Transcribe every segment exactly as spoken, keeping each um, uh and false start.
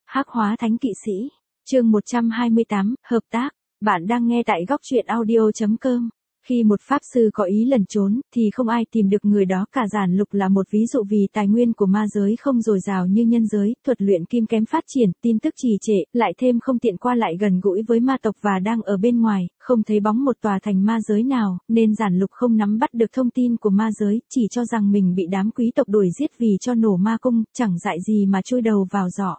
Hắc hóa thánh kỵ sĩ, chương một trăm hai mươi tám, hợp tác. Bạn đang nghe tại góc truyện audio chấm com. Khi một pháp sư có ý lẩn trốn, thì không ai tìm được người đó cả. Giản Lục là một ví dụ vì tài nguyên của ma giới không dồi dào như nhân giới, thuật luyện kim kém phát triển, tin tức trì trệ, lại thêm không tiện qua lại gần gũi với ma tộc và đang ở bên ngoài, không thấy bóng một tòa thành ma giới nào, nên Giản Lục không nắm bắt được thông tin của ma giới, chỉ cho rằng mình bị đám quý tộc đuổi giết vì cho nổ ma cung, chẳng dại gì mà chui đầu vào giỏ.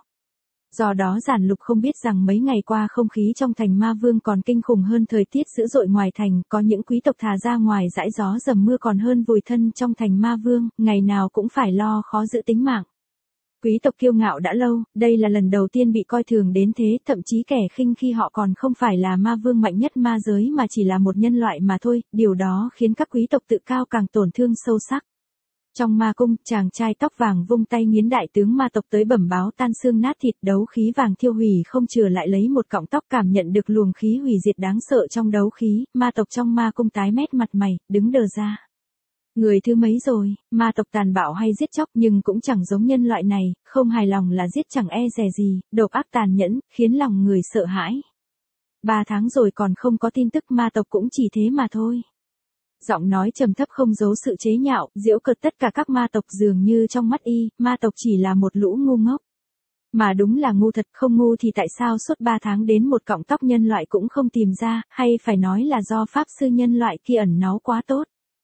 Do đó Giản Lục không biết rằng mấy ngày qua không khí trong thành ma vương còn kinh khủng hơn thời tiết dữ dội ngoài thành, có những quý tộc thà ra ngoài dãi gió dầm mưa còn hơn vùi thân trong thành ma vương, ngày nào cũng phải lo khó giữ tính mạng. Quý tộc kiêu ngạo đã lâu, đây là lần đầu tiên bị coi thường đến thế, thậm chí kẻ khinh khi họ còn không phải là ma vương mạnh nhất ma giới mà chỉ là một nhân loại mà thôi, điều đó khiến các quý tộc tự cao càng tổn thương sâu sắc. Trong ma cung, chàng trai tóc vàng vung tay nghiến đại tướng ma tộc tới bẩm báo tan xương nát thịt, đấu khí vàng thiêu hủy không chừa lại, lấy một cọng tóc cảm nhận được luồng khí hủy diệt đáng sợ trong đấu khí, ma tộc trong ma cung tái mét mặt mày, đứng đờ ra. Người thứ mấy rồi, ma tộc tàn bạo hay giết chóc nhưng cũng chẳng giống nhân loại này, không hài lòng là giết chẳng e dè gì, độc ác tàn nhẫn, khiến lòng người sợ hãi. Ba tháng rồi còn không có tin tức, ma tộc cũng chỉ thế mà thôi. Giọng nói trầm thấp không giấu sự chế nhạo, giễu cợt tất cả các ma tộc, dường như trong mắt y, ma tộc chỉ là một lũ ngu ngốc. Mà đúng là ngu thật, không ngu thì tại sao suốt ba tháng đến một cọng tóc nhân loại cũng không tìm ra, hay phải nói là do pháp sư nhân loại kia ẩn náu quá tốt.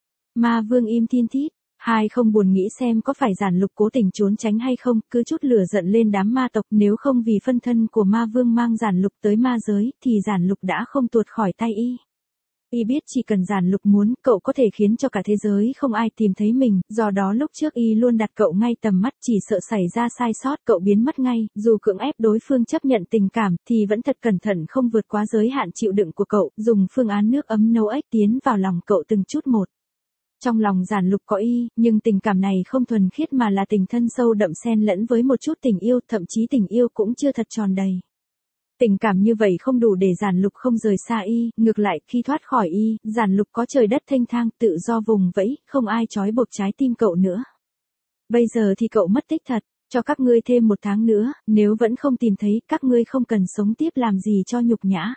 Ma vương im thiên thít, hai không buồn nghĩ xem có phải Giản Lục cố tình trốn tránh hay không, cứ chút lửa giận lên đám ma tộc, nếu không vì phân thân của ma vương mang Giản Lục tới ma giới, thì Giản Lục đã không tuột khỏi tay y. Y biết chỉ cần Giản Lục muốn, cậu có thể khiến cho cả thế giới không ai tìm thấy mình, do đó lúc trước y luôn đặt cậu ngay tầm mắt, chỉ sợ xảy ra sai sót cậu biến mất ngay, dù cưỡng ép đối phương chấp nhận tình cảm, thì vẫn thật cẩn thận không vượt quá giới hạn chịu đựng của cậu, dùng phương án nước ấm nấu ếch tiến vào lòng cậu từng chút một. Trong lòng Giản Lục có y, nhưng tình cảm này không thuần khiết mà là tình thân sâu đậm xen lẫn với một chút tình yêu, thậm chí tình yêu cũng chưa thật tròn đầy. Tình cảm như vậy không đủ để Giản Lục không rời xa y, ngược lại khi thoát khỏi y, Giản Lục có trời đất thênh thang, tự do vùng vẫy, không ai trói buộc trái tim cậu nữa. Bây giờ thì cậu mất tích thật, cho các ngươi thêm một tháng nữa, nếu vẫn không tìm thấy, các ngươi không cần sống tiếp làm gì cho nhục nhã.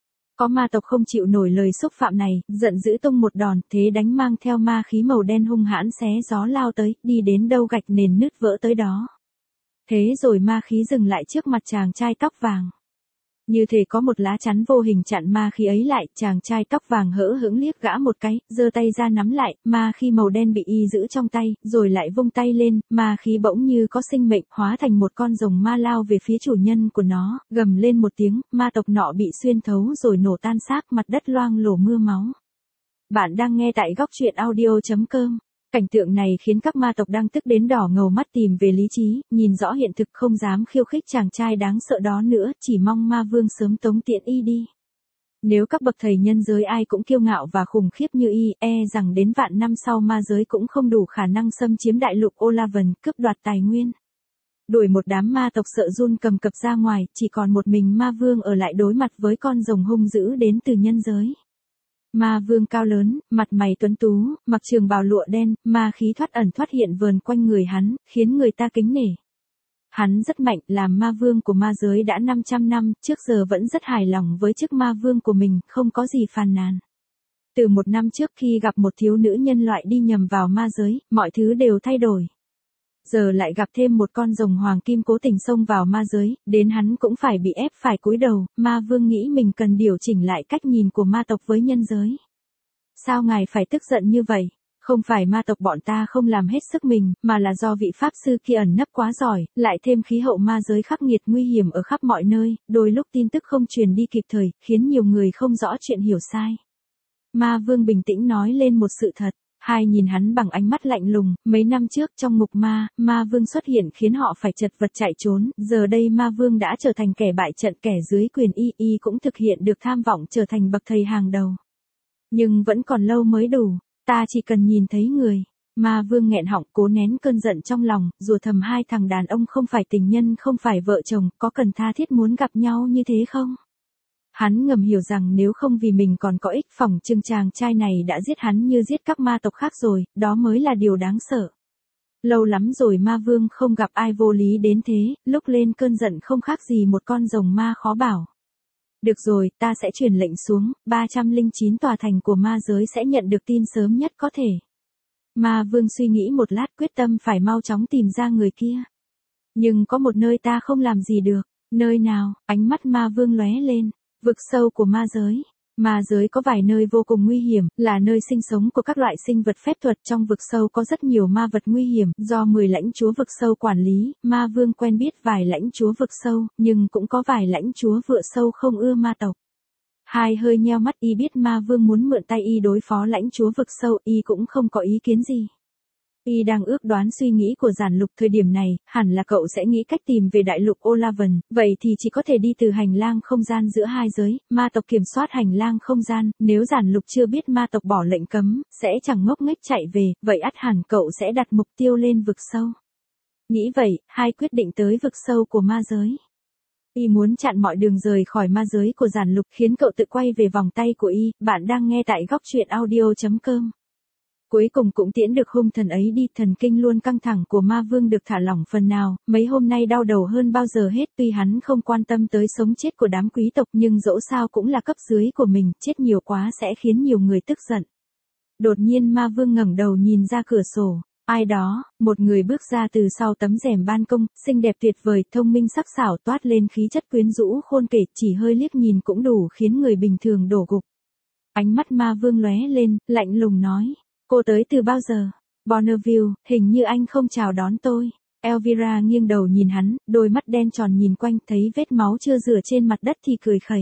Có ma tộc không chịu nổi lời xúc phạm này, giận dữ tung một đòn, thế đánh mang theo ma khí màu đen hung hãn xé gió lao tới, đi đến đâu gạch nền nứt vỡ tới đó. Thế rồi ma khí dừng lại trước mặt chàng trai tóc vàng. Như thể có một lá chắn vô hình chặn ma khí ấy lại, chàng trai tóc vàng hỡ hững liếc gã một cái, giơ tay ra nắm lại, ma khí màu đen bị y giữ trong tay, rồi lại vung tay lên, ma khí bỗng như có sinh mệnh, hóa thành một con rồng ma lao về phía chủ nhân của nó, gầm lên một tiếng, ma tộc nọ bị xuyên thấu rồi nổ tan xác, mặt đất loang lổ mưa máu. Bạn đang nghe tại góc truyện audio chấm com. Cảnh tượng này khiến các ma tộc đang tức đến đỏ ngầu mắt tìm về lý trí, nhìn rõ hiện thực không dám khiêu khích chàng trai đáng sợ đó nữa, chỉ mong ma vương sớm tống tiễn y đi. Nếu các bậc thầy nhân giới ai cũng kiêu ngạo và khủng khiếp như y, e rằng đến vạn năm sau ma giới cũng không đủ khả năng xâm chiếm đại lục Olavan, cướp đoạt tài nguyên. Đuổi một đám ma tộc sợ run cầm cập ra ngoài, chỉ còn một mình ma vương ở lại đối mặt với con rồng hung dữ đến từ nhân giới. Ma vương cao lớn, mặt mày tuấn tú, mặc trường bào lụa đen, ma khí thoát ẩn thoát hiện vờn quanh người hắn, khiến người ta kính nể. Hắn rất mạnh, làm ma vương của ma giới đã năm trăm năm, trước giờ vẫn rất hài lòng với chức ma vương của mình, không có gì phàn nàn. Từ một năm trước khi gặp một thiếu nữ nhân loại đi nhầm vào ma giới, mọi thứ đều thay đổi. Giờ lại gặp thêm một con rồng hoàng kim cố tình xông vào ma giới, đến hắn cũng phải bị ép phải cúi đầu, ma vương nghĩ mình cần điều chỉnh lại cách nhìn của ma tộc với nhân giới. Sao ngài phải tức giận như vậy? Không phải ma tộc bọn ta không làm hết sức mình, mà là do vị pháp sư kia ẩn nấp quá giỏi, lại thêm khí hậu ma giới khắc nghiệt nguy hiểm ở khắp mọi nơi, đôi lúc tin tức không truyền đi kịp thời, khiến nhiều người không rõ chuyện hiểu sai. Ma vương bình tĩnh nói lên một sự thật. Hai nhìn hắn bằng ánh mắt lạnh lùng, mấy năm trước trong ngục ma, ma vương xuất hiện khiến họ phải chật vật chạy trốn, giờ đây ma vương đã trở thành kẻ bại trận, kẻ dưới quyền y, y cũng thực hiện được tham vọng trở thành bậc thầy hàng đầu. Nhưng vẫn còn lâu mới đủ, ta chỉ cần nhìn thấy người. Ma vương nghẹn họng cố nén cơn giận trong lòng, rủa thầm hai thằng đàn ông không phải tình nhân không phải vợ chồng, có cần tha thiết muốn gặp nhau như thế không? Hắn ngầm hiểu rằng nếu không vì mình còn có ích, phỏng chừng chàng trai này đã giết hắn như giết các ma tộc khác rồi, đó mới là điều đáng sợ. Lâu lắm rồi ma vương không gặp ai vô lý đến thế, lúc lên cơn giận không khác gì một con rồng ma khó bảo. Được rồi, ta sẽ truyền lệnh xuống, ba trăm lẻ chín tòa thành của ma giới sẽ nhận được tin sớm nhất có thể. Ma vương suy nghĩ một lát quyết tâm phải mau chóng tìm ra người kia. Nhưng có một nơi ta không làm gì được. Nơi nào? Ánh mắt ma vương lóe lên. Vực sâu của ma giới. Ma giới có vài nơi vô cùng nguy hiểm, là nơi sinh sống của các loại sinh vật phép thuật. Trong vực sâu có rất nhiều ma vật nguy hiểm, do mười lãnh chúa vực sâu quản lý, ma vương quen biết vài lãnh chúa vực sâu, nhưng cũng có vài lãnh chúa vựa sâu không ưa ma tộc. Hai hơi nheo mắt, y biết ma vương muốn mượn tay y đối phó lãnh chúa vực sâu, y cũng không có ý kiến gì. Y đang ước đoán suy nghĩ của Giản Lục thời điểm này, hẳn là cậu sẽ nghĩ cách tìm về đại lục Olavan, vậy thì chỉ có thể đi từ hành lang không gian giữa hai giới, ma tộc kiểm soát hành lang không gian, nếu Giản Lục chưa biết ma tộc bỏ lệnh cấm, sẽ chẳng ngốc nghếch chạy về, vậy ắt hẳn cậu sẽ đặt mục tiêu lên vực sâu. Nghĩ vậy, hai quyết định tới vực sâu của ma giới. Y muốn chặn mọi đường rời khỏi ma giới của Giản Lục, khiến cậu tự quay về vòng tay của y. Bạn đang nghe tại góc truyện audio chấm com. Cuối cùng cũng tiễn được hung thần ấy đi, thần kinh luôn căng thẳng của ma vương được thả lỏng phần nào, mấy hôm nay đau đầu hơn bao giờ hết. Tuy hắn không quan tâm tới sống chết của đám quý tộc nhưng dẫu sao cũng là cấp dưới của mình, chết nhiều quá sẽ khiến nhiều người tức giận. Đột nhiên ma vương ngẩng đầu nhìn ra cửa sổ. Ai đó, một người bước ra từ sau tấm rèm ban công, xinh đẹp tuyệt vời, thông minh sắc sảo, toát lên khí chất quyến rũ khôn kể, chỉ hơi liếc nhìn cũng đủ khiến người bình thường đổ gục. Ánh mắt ma vương lóe lên, lạnh lùng nói, cô tới từ bao giờ? Bonneville, hình như anh không chào đón tôi. Elvira nghiêng đầu nhìn hắn, đôi mắt đen tròn nhìn quanh, thấy vết máu chưa rửa trên mặt đất thì cười khẩy.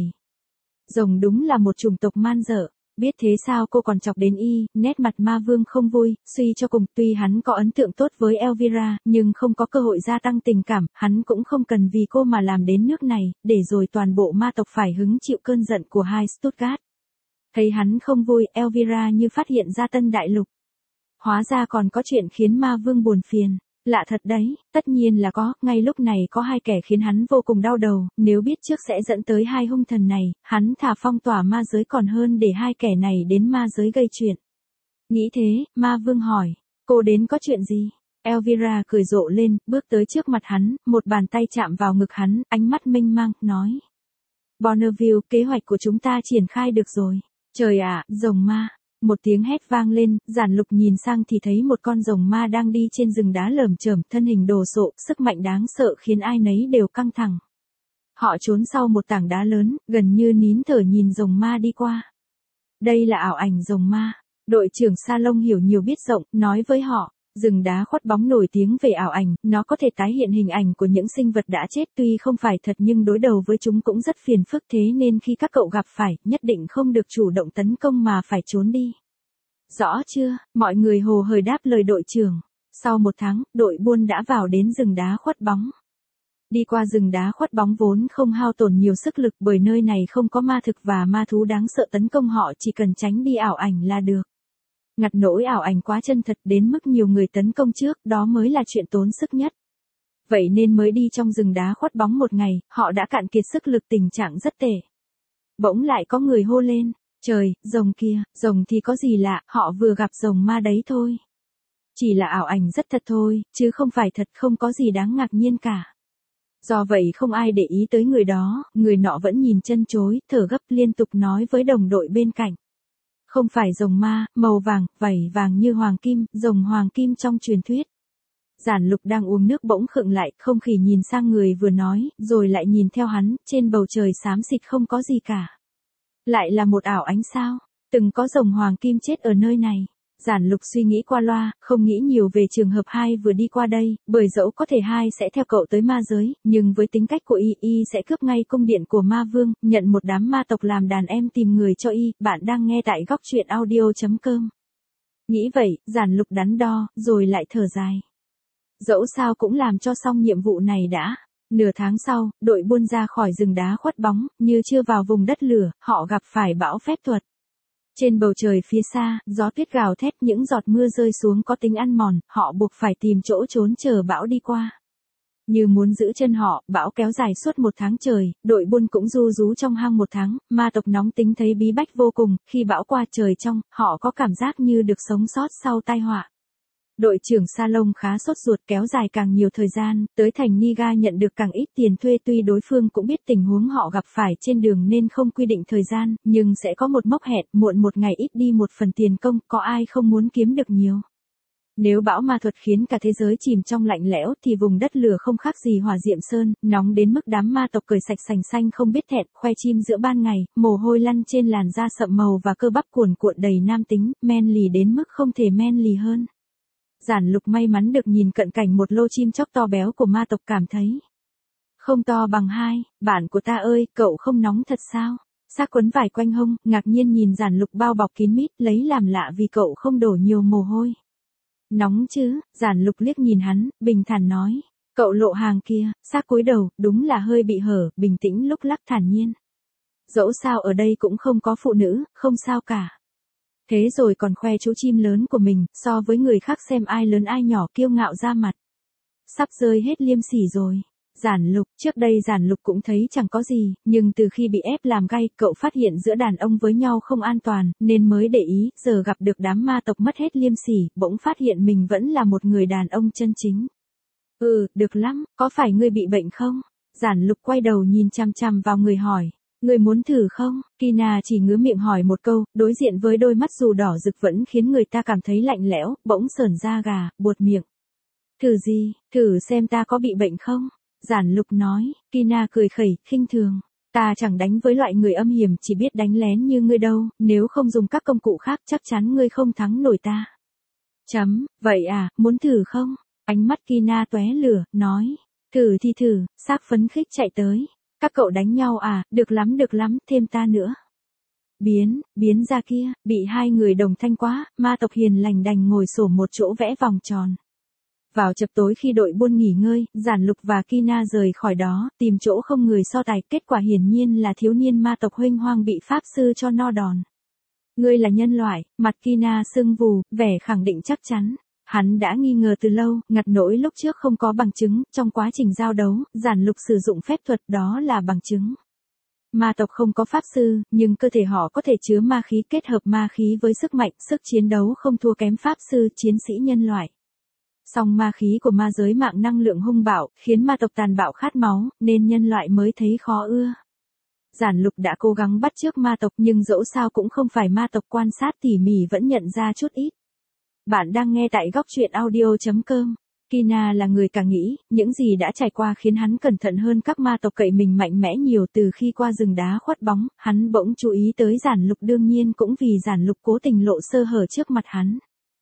Rồng đúng là một chủng tộc man dợ. Biết thế sao cô còn chọc đến y, nét mặt ma vương không vui, suy cho cùng, tuy hắn có ấn tượng tốt với Elvira, nhưng không có cơ hội gia tăng tình cảm, hắn cũng không cần vì cô mà làm đến nước này, để rồi toàn bộ ma tộc phải hứng chịu cơn giận của hai Stuttgart. Thấy hắn không vui, Elvira như phát hiện ra tân đại lục. Hóa ra còn có chuyện khiến ma vương buồn phiền. Lạ thật đấy, tất nhiên là có, ngay lúc này có hai kẻ khiến hắn vô cùng đau đầu, nếu biết trước sẽ dẫn tới hai hung thần này, hắn thà phong tỏa ma giới còn hơn để hai kẻ này đến ma giới gây chuyện. Nghĩ thế, ma vương hỏi, cô đến có chuyện gì? Elvira cười rộ lên, bước tới trước mặt hắn, một bàn tay chạm vào ngực hắn, ánh mắt mênh mang, nói. Bonneville, kế hoạch của chúng ta triển khai được rồi. Trời ạ, rồng ma. Một tiếng hét vang lên, Giản Lục nhìn sang thì thấy một con rồng ma đang đi trên rừng đá lởm chởm, thân hình đồ sộ, sức mạnh đáng sợ khiến ai nấy đều căng thẳng. Họ trốn sau một tảng đá lớn, gần như nín thở nhìn rồng ma đi qua. Đây là ảo ảnh rồng ma. Đội trưởng Salong hiểu nhiều biết rộng, nói với họ. Rừng đá khuất bóng nổi tiếng về ảo ảnh, nó có thể tái hiện hình ảnh của những sinh vật đã chết, tuy không phải thật nhưng đối đầu với chúng cũng rất phiền phức, thế nên khi các cậu gặp phải, nhất định không được chủ động tấn công mà phải trốn đi. Rõ chưa? Mọi người hồ hởi đáp lời đội trưởng. Sau một tháng, đội buôn đã vào đến rừng đá khuất bóng. Đi qua rừng đá khuất bóng vốn không hao tổn nhiều sức lực, bởi nơi này không có ma thực và ma thú đáng sợ tấn công họ, chỉ cần tránh đi ảo ảnh là được. Ngặt nỗi ảo ảnh quá chân thật đến mức nhiều người tấn công trước, đó mới là chuyện tốn sức nhất. Vậy nên mới đi trong rừng đá khuất bóng một ngày, họ đã cạn kiệt sức lực, tình trạng rất tệ. Bỗng lại có người hô lên, trời, rồng kia, rồng thì có gì lạ, họ vừa gặp rồng ma đấy thôi. Chỉ là ảo ảnh rất thật thôi, chứ không phải thật, không có gì đáng ngạc nhiên cả. Do vậy không ai để ý tới người đó, người nọ vẫn nhìn chân chối, thở gấp liên tục nói với đồng đội bên cạnh. Không phải rồng ma, màu vàng, vảy vàng như hoàng kim, rồng hoàng kim trong truyền thuyết. Giản Lục đang uống nước bỗng khựng lại, không khỉ nhìn sang người vừa nói, rồi lại nhìn theo hắn, trên bầu trời xám xịt không có gì cả. Lại là một ảo ánh sao, từng có rồng hoàng kim chết ở nơi này. Giản Lục suy nghĩ qua loa, không nghĩ nhiều về trường hợp hai vừa đi qua đây, bởi dẫu có thể hai sẽ theo cậu tới ma giới, nhưng với tính cách của y, y sẽ cướp ngay cung điện của ma vương, nhận một đám ma tộc làm đàn em tìm người cho y. Bạn đang nghe tại góc truyện audio chấm com. Nghĩ vậy, Giản Lục đắn đo, rồi lại thở dài. Dẫu sao cũng làm cho xong nhiệm vụ này đã. Nửa tháng sau, đội buôn ra khỏi rừng đá khuất bóng, như chưa vào vùng đất lửa, họ gặp phải bão phép thuật. Trên bầu trời phía xa, gió tuyết gào thét, những giọt mưa rơi xuống có tính ăn mòn, họ buộc phải tìm chỗ trốn chờ bão đi qua. Như muốn giữ chân họ, bão kéo dài suốt một tháng trời, đội buôn cũng ru rú trong hang một tháng, ma tộc nóng tính thấy bí bách vô cùng, khi bão qua trời trong, họ có cảm giác như được sống sót sau tai họa. Đội trưởng salon khá sốt ruột, kéo dài càng nhiều thời gian, tới thành Niga nhận được càng ít tiền thuê. Tuy đối phương cũng biết tình huống họ gặp phải trên đường nên không quy định thời gian, nhưng sẽ có một mốc hẹn, muộn một ngày ít đi một phần tiền công, có ai không muốn kiếm được nhiều. Nếu bão ma thuật khiến cả thế giới chìm trong lạnh lẽo thì vùng đất lửa không khác gì hỏa diệm sơn, nóng đến mức đám ma tộc cởi sạch sành xanh không biết thẹn, khoe chim giữa ban ngày, mồ hôi lăn trên làn da sậm màu và cơ bắp cuồn cuộn đầy nam tính, men lì đến mức không thể men lì hơn. Giản Lục may mắn được nhìn cận cảnh một lô chim chóc to béo của ma tộc, cảm thấy không to bằng hai, bạn của ta ơi, cậu không nóng thật sao? Xác quấn vải quanh hông, ngạc nhiên nhìn Giản Lục bao bọc kín mít, lấy làm lạ vì cậu không đổ nhiều mồ hôi. Nóng chứ, Giản Lục liếc nhìn hắn, bình thản nói. Cậu lộ hàng kia, xác cúi đầu, đúng là hơi bị hở, bình tĩnh lúc lắc thản nhiên. Dẫu sao ở đây cũng không có phụ nữ, không sao cả. Thế rồi còn khoe chú chim lớn của mình, so với người khác xem ai lớn ai nhỏ, kiêu ngạo ra mặt. Sắp rơi hết liêm sỉ rồi. Giản Lục, trước đây Giản Lục cũng thấy chẳng có gì, nhưng từ khi bị ép làm gay, cậu phát hiện giữa đàn ông với nhau không an toàn, nên mới để ý, giờ gặp được đám ma tộc mất hết liêm sỉ, bỗng phát hiện mình vẫn là một người đàn ông chân chính. Ừ, được lắm, có phải ngươi bị bệnh không? Giản Lục quay đầu nhìn chằm chằm vào người hỏi. Ngươi muốn thử không? Kina chỉ ngứa miệng hỏi một câu, đối diện với đôi mắt dù đỏ rực vẫn khiến người ta cảm thấy lạnh lẽo, bỗng sởn da gà, buột miệng. Thử gì? Thử xem ta có bị bệnh không? Giản Lục nói. Kina cười khẩy, khinh thường. Ta chẳng đánh với loại người âm hiểm, chỉ biết đánh lén như ngươi đâu, nếu không dùng các công cụ khác chắc chắn ngươi không thắng nổi ta. Chấm, vậy à, muốn thử không? Ánh mắt Kina tóe lửa, nói. Thử thì thử, xác phấn khích chạy tới. Các cậu đánh nhau à, được lắm được lắm, thêm ta nữa. Biến, biến ra kia, bị hai người đồng thanh quá, ma tộc hiền lành đành ngồi xổm một chỗ vẽ vòng tròn. Vào chập tối khi đội buôn nghỉ ngơi, Giản Lục và Kina rời khỏi đó, tìm chỗ không người so tài, kết quả hiển nhiên là thiếu niên ma tộc huênh hoang bị pháp sư cho no đòn. Ngươi là nhân loại, mặt Kina sưng vù, vẻ khẳng định chắc chắn. Hắn đã nghi ngờ từ lâu, ngặt nỗi lúc trước không có bằng chứng, trong quá trình giao đấu, Giản Lục sử dụng phép thuật, đó là bằng chứng. Ma tộc không có pháp sư, nhưng cơ thể họ có thể chứa ma khí, kết hợp ma khí với sức mạnh, sức chiến đấu không thua kém pháp sư, chiến sĩ nhân loại. Song ma khí của ma giới mạng năng lượng hung bạo, khiến ma tộc tàn bạo khát máu, nên nhân loại mới thấy khó ưa. Giản Lục đã cố gắng bắt chước ma tộc nhưng dẫu sao cũng không phải ma tộc, quan sát tỉ mỉ vẫn nhận ra chút ít. Bạn đang nghe tại góc truyện audio chấm com. Kina là người càng nghĩ, những gì đã trải qua khiến hắn cẩn thận hơn các ma tộc cậy mình mạnh mẽ nhiều. Từ khi qua rừng đá khuất bóng, hắn bỗng chú ý tới Giản Lục, đương nhiên cũng vì Giản Lục cố tình lộ sơ hở trước mặt hắn.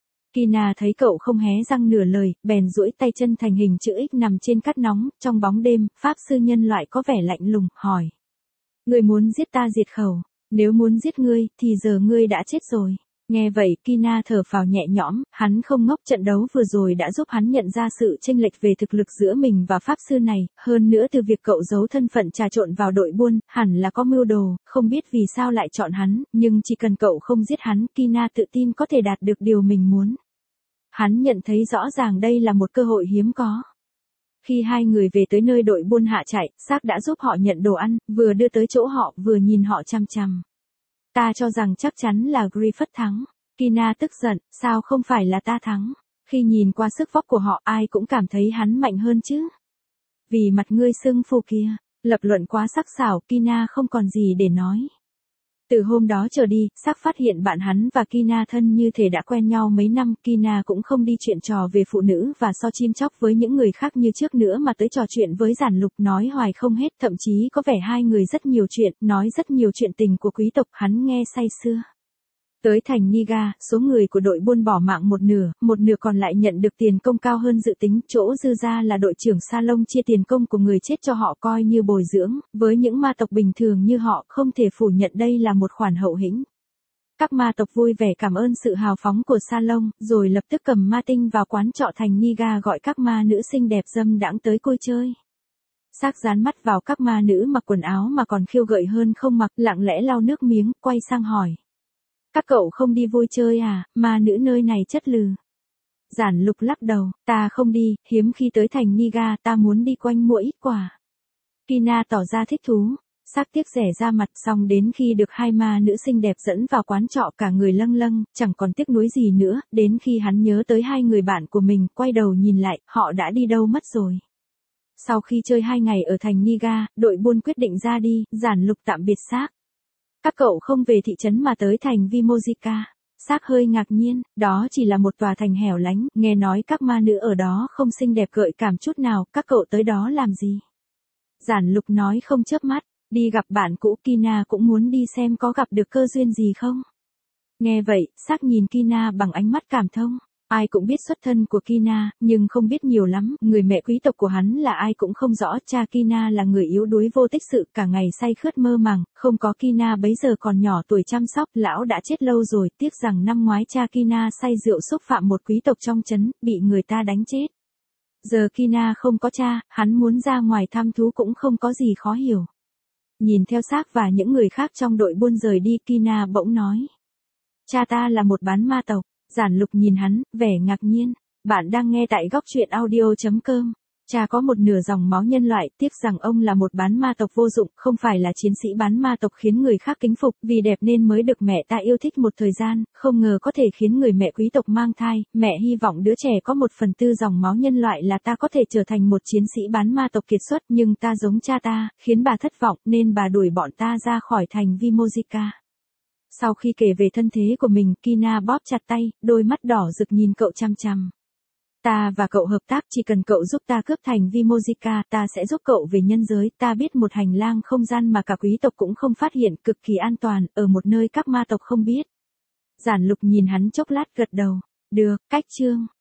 Kina thấy cậu không hé răng nửa lời, bèn duỗi tay chân thành hình chữ X nằm trên cát nóng, trong bóng đêm, pháp sư nhân loại có vẻ lạnh lùng, hỏi. Ngươi muốn giết ta diệt khẩu, nếu muốn giết ngươi, thì giờ ngươi đã chết rồi. Nghe vậy, Kina thở phào nhẹ nhõm, hắn không ngốc, trận đấu vừa rồi đã giúp hắn nhận ra sự chênh lệch về thực lực giữa mình và pháp sư này, hơn nữa từ việc cậu giấu thân phận trà trộn vào đội buôn, hẳn là có mưu đồ, không biết vì sao lại chọn hắn, nhưng chỉ cần cậu không giết hắn, Kina tự tin có thể đạt được điều mình muốn. Hắn nhận thấy rõ ràng đây là một cơ hội hiếm có. Khi hai người về tới nơi đội buôn hạ chạy, xác đã giúp họ nhận đồ ăn, vừa đưa tới chỗ họ, vừa nhìn họ chằm chằm. Ta cho rằng chắc chắn là Griffith thắng. Kina tức giận, sao không phải là ta thắng? Khi nhìn qua sức vóc của họ, ai cũng cảm thấy hắn mạnh hơn chứ. Vì mặt ngươi sưng phù kia, lập luận quá sắc sảo, Kina không còn gì để nói. Từ hôm đó trở đi, xác phát hiện bạn hắn và Kina thân như thể đã quen nhau mấy năm. Kina cũng không đi chuyện trò về phụ nữ và so chim chóc với những người khác như trước nữa mà tới trò chuyện với Giản Lục, nói hoài không hết, thậm chí có vẻ hai người rất nhiều chuyện, nói rất nhiều chuyện tình của quý tộc, hắn nghe say sưa. Tới thành Niga, số người của đội buôn bỏ mạng một nửa, một nửa còn lại nhận được tiền công cao hơn dự tính, chỗ dư ra là đội trưởng Salon chia tiền công của người chết cho họ coi như bồi dưỡng, với những ma tộc bình thường như họ, không thể phủ nhận đây là một khoản hậu hĩnh. Các ma tộc vui vẻ cảm ơn sự hào phóng của Salon, rồi lập tức cầm ma tinh vào quán trọ thành Niga gọi các ma nữ xinh đẹp dâm đãng tới côi chơi. Xác dán mắt vào các ma nữ mặc quần áo mà còn khiêu gợi hơn không mặc, lặng lẽ lau nước miếng, quay sang hỏi. Các cậu không đi vui chơi à, ma nữ nơi này chất lừ. Giản Lục lắc đầu, ta không đi, hiếm khi tới thành Niga, ta muốn đi quanh mua ít quà. Kina tỏ ra thích thú, Xác tiếc rẻ ra mặt, xong đến khi được hai ma nữ xinh đẹp dẫn vào quán trọ cả người lâng lâng, chẳng còn tiếc nuối gì nữa, đến khi hắn nhớ tới hai người bạn của mình, quay đầu nhìn lại, họ đã đi đâu mất rồi. Sau khi chơi hai ngày ở thành Niga, đội buôn quyết định ra đi, Giản Lục tạm biệt Xác. Các cậu không về thị trấn mà tới thành Vimojica. Xác hơi ngạc nhiên, đó chỉ là một tòa thành hẻo lánh, nghe nói các ma nữ ở đó không xinh đẹp gợi cảm chút nào, các cậu tới đó làm gì? Giản Lục nói không chớp mắt, đi gặp bạn cũ. Kina cũng muốn đi xem có gặp được cơ duyên gì không. Nghe vậy, Xác nhìn Kina bằng ánh mắt cảm thông. Ai cũng biết xuất thân của Kina, nhưng không biết nhiều lắm, người mẹ quý tộc của hắn là ai cũng không rõ. Cha Kina là người yếu đuối vô tích sự, cả ngày say khướt mơ màng, không có Kina bấy giờ còn nhỏ tuổi chăm sóc, lão đã chết lâu rồi, tiếc rằng năm ngoái cha Kina say rượu xúc phạm một quý tộc trong trấn, bị người ta đánh chết. Giờ Kina không có cha, hắn muốn ra ngoài thăm thú cũng không có gì khó hiểu. Nhìn theo Xác và những người khác trong đội buôn rời đi, Kina bỗng nói. Cha ta là một bán ma tộc. Giản Lục nhìn hắn, vẻ ngạc nhiên. Bạn đang nghe tại góc truyện audio chấm com. Cha có một nửa dòng máu nhân loại, tiếc rằng ông là một bán ma tộc vô dụng, không phải là chiến sĩ bán ma tộc khiến người khác kính phục, vì đẹp nên mới được mẹ ta yêu thích một thời gian, không ngờ có thể khiến người mẹ quý tộc mang thai. Mẹ hy vọng đứa trẻ có một phần tư dòng máu nhân loại là ta có thể trở thành một chiến sĩ bán ma tộc kiệt xuất, nhưng ta giống cha ta, khiến bà thất vọng, nên bà đuổi bọn ta ra khỏi thành Vimojica. Sau khi kể về thân thế của mình, Kina bóp chặt tay, đôi mắt đỏ rực nhìn cậu chăm chăm. Ta và cậu hợp tác, chỉ cần cậu giúp ta cướp thành Vimojica, ta sẽ giúp cậu về nhân giới. Ta biết một hành lang không gian mà cả quý tộc cũng không phát hiện, cực kỳ an toàn, ở một nơi các ma tộc không biết. Giản Lục nhìn hắn chốc lát gật đầu. Được, cách chương.